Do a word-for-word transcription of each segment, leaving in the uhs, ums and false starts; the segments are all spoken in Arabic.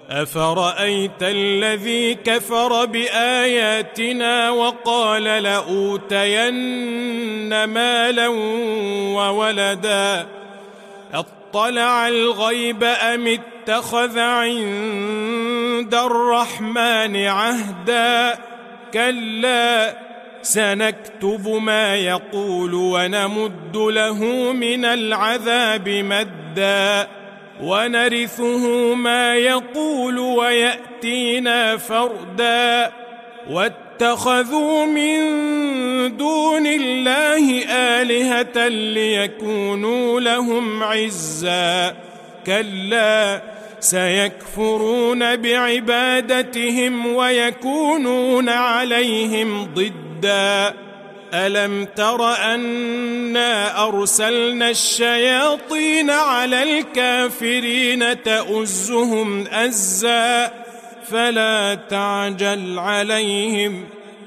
أفرأيت الذي كفر بآياتنا وقال لأوتين مالا وولدا أطلع الغيب أم اتخذ عند الرحمن عهدا كلا سنكتب ما يقول ونمد له من العذاب مدا ونرثه ما يقول ويأتينا فردا واتخذوا من دون الله آلهة ليكونوا لهم عزا كلا سيكفرون بعبادتهم ويكونون عليهم ضدا ألم تر أنا أرسلنا الشياطين على الكافرين تؤزهم أزا فلا تعجل عليهم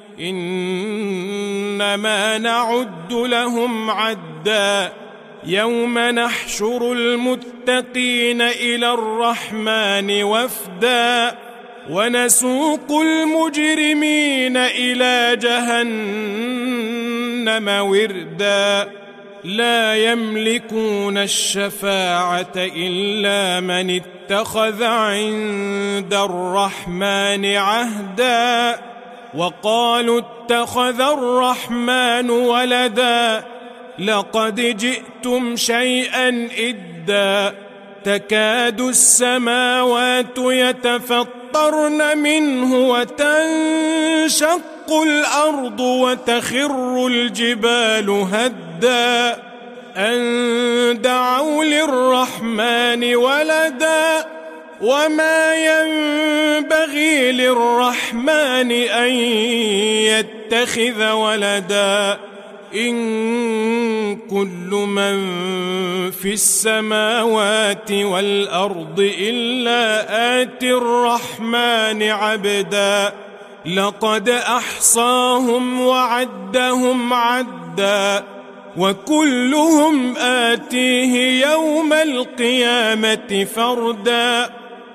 إنما نعد لهم عدا يوم نحشر المتقين إلى الرحمن وفدا ونسوق المجرمين إلى جهنم وردا لا يملكون الشفاعة إلا من اتخذ عند الرحمن عهدا وقالوا اتخذ الرحمن ولدا لقد جئتم شيئا إدا تكاد السماوات يتفطرن منه وتنشق الأرض وتخر الجبال هدا أن دعوا للرحمن ولدا وما ينبغي للرحمن أن يتخذ ولدا إن كل من في السماوات والأرض إلا آتي الرحمن عبدا لقد أحصاهم وعدهم عدا وكلهم آتيه يوم القيامة فردا